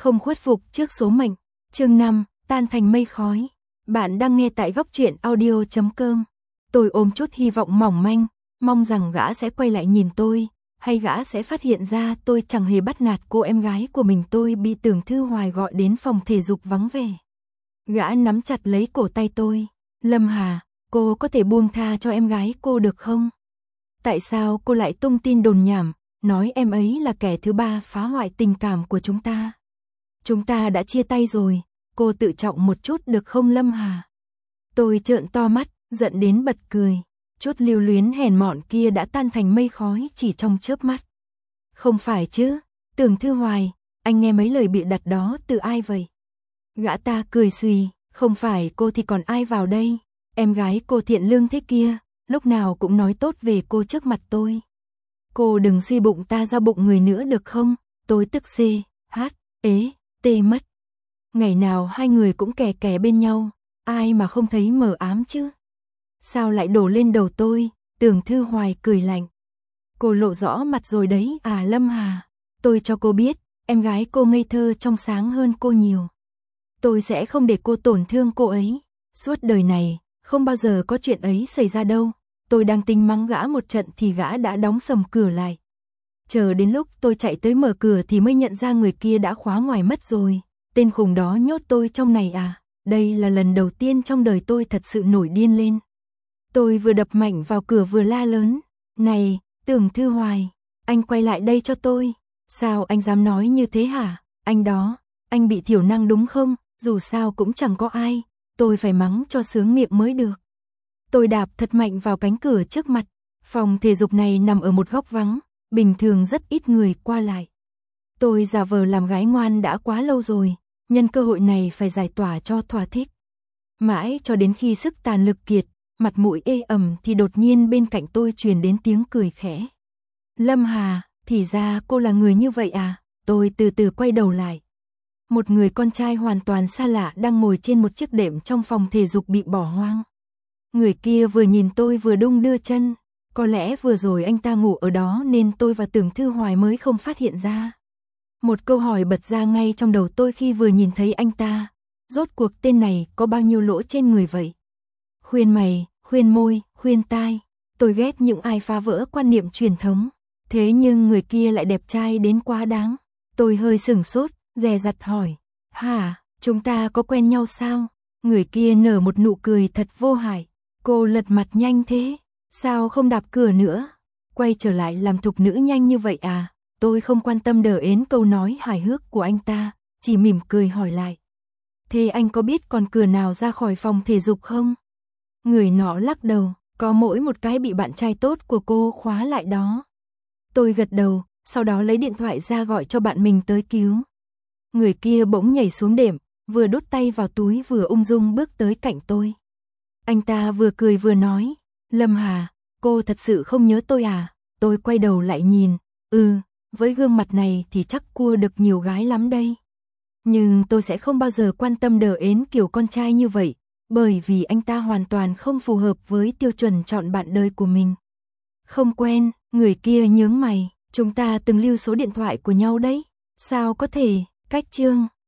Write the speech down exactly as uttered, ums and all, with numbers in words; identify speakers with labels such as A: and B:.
A: Không khuất phục trước số mệnh. Chương năm, tan thành mây khói. Bạn đang nghe tại góc truyện audio chấm com. Tôi ôm chút hy vọng mỏng manh, mong rằng gã sẽ quay lại nhìn tôi, hay gã sẽ phát hiện ra tôi chẳng hề bắt nạt cô em gái của mình. Tôi bị Tưởng Thư Hoài gọi đến phòng thể dục vắng vẻ. Gã nắm chặt lấy cổ tay tôi. Lâm Hà, cô có thể buông tha cho em gái cô được không? Tại sao cô lại tung tin đồn nhảm, nói em ấy là kẻ thứ ba phá hoại tình cảm của chúng ta? Chúng ta đã chia tay rồi, cô tự trọng một chút được không Lâm Hà? Tôi trợn to mắt, giận đến bật cười. Chút lưu luyến hèn mọn kia đã tan thành mây khói chỉ trong chớp mắt. Không phải chứ, Tưởng Thư Hoài, anh nghe mấy lời bịa đặt đó từ ai vậy? Gã ta cười xùy, không phải cô thì còn ai vào đây? Em gái cô thiện lương thế kia, lúc nào cũng nói tốt về cô trước mặt tôi. Cô đừng suy bụng ta ra bụng người nữa được không? Tôi tức xê, hát, ế, tê mất. Ngày nào hai người cũng kè kè bên nhau, ai mà không thấy mờ ám chứ? Sao lại đổ lên đầu tôi? Tưởng Thư Hoài cười lạnh. Cô lộ rõ mặt rồi đấy à Lâm Hà. Tôi cho cô biết, em gái cô ngây thơ trong sáng hơn cô nhiều. Tôi sẽ không để cô tổn thương cô ấy. Suốt đời này, không bao giờ có chuyện ấy xảy ra đâu. Tôi đang tính mắng gã một trận thì gã đã đóng sầm cửa lại. Chờ đến lúc tôi chạy tới mở cửa thì mới nhận ra người kia đã khóa ngoài mất rồi. Tên khùng đó nhốt tôi trong này à? Đây là lần đầu tiên trong đời tôi thật sự nổi điên lên. Tôi vừa đập mạnh vào cửa vừa la lớn. Này, Tưởng Thư Hoài, anh quay lại đây cho tôi. Sao anh dám nói như thế hả? Anh đó, anh bị thiểu năng đúng không? Dù sao cũng chẳng có ai. Tôi phải mắng cho sướng miệng mới được. Tôi đạp thật mạnh vào cánh cửa trước mặt. Phòng thể dục này nằm ở một góc vắng, bình thường rất ít người qua lại. Tôi giả vờ làm gái ngoan đã quá lâu rồi, nhân cơ hội này phải giải tỏa cho thỏa thích. Mãi cho đến khi sức tàn lực kiệt, mặt mũi ê ẩm thì đột nhiên bên cạnh tôi truyền đến tiếng cười khẽ. Lâm Hà, thì ra cô là người như vậy à? Tôi từ từ quay đầu lại. Một người con trai hoàn toàn xa lạ đang ngồi trên một chiếc đệm trong phòng thể dục bị bỏ hoang. Người kia vừa nhìn tôi vừa đung đưa chân. Có lẽ vừa rồi anh ta ngủ ở đó nên tôi và Tưởng Thư Hoài mới không phát hiện ra. Một câu hỏi bật ra ngay trong đầu tôi khi vừa nhìn thấy anh ta. Rốt cuộc tên này có bao nhiêu lỗ trên người vậy? Khuyên mày, khuyên môi, khuyên tai. Tôi ghét những ai phá vỡ quan niệm truyền thống. Thế nhưng người kia lại đẹp trai đến quá đáng. Tôi hơi sửng sốt, dè dặt hỏi. Hả, chúng ta có quen nhau sao? Người kia nở một nụ cười thật vô hại. Cô lật mặt nhanh thế. Sao không đạp cửa nữa? Quay trở lại làm thục nữ nhanh như vậy à? Tôi không quan tâm đờ ến câu nói hài hước của anh ta, chỉ mỉm cười hỏi lại. Thế anh có biết còn cửa nào ra khỏi phòng thể dục không? Người nọ lắc đầu, có mỗi một cái bị bạn trai tốt của cô khóa lại đó. Tôi gật đầu, sau đó lấy điện thoại ra gọi cho bạn mình tới cứu. Người kia bỗng nhảy xuống đệm, vừa đút tay vào túi vừa ung dung bước tới cạnh tôi. Anh ta vừa cười vừa nói, Lâm Hà, cô thật sự không nhớ tôi à? Tôi quay đầu lại nhìn, ừ, với gương mặt này thì chắc cua được nhiều gái lắm đây. Nhưng tôi sẽ không bao giờ quan tâm đờ ến kiểu con trai như vậy, bởi vì anh ta hoàn toàn không phù hợp với tiêu chuẩn chọn bạn đời của mình. Không quen, người kia nhướng mày, chúng ta từng lưu số điện thoại của nhau đấy. Sao có thể, cách chương.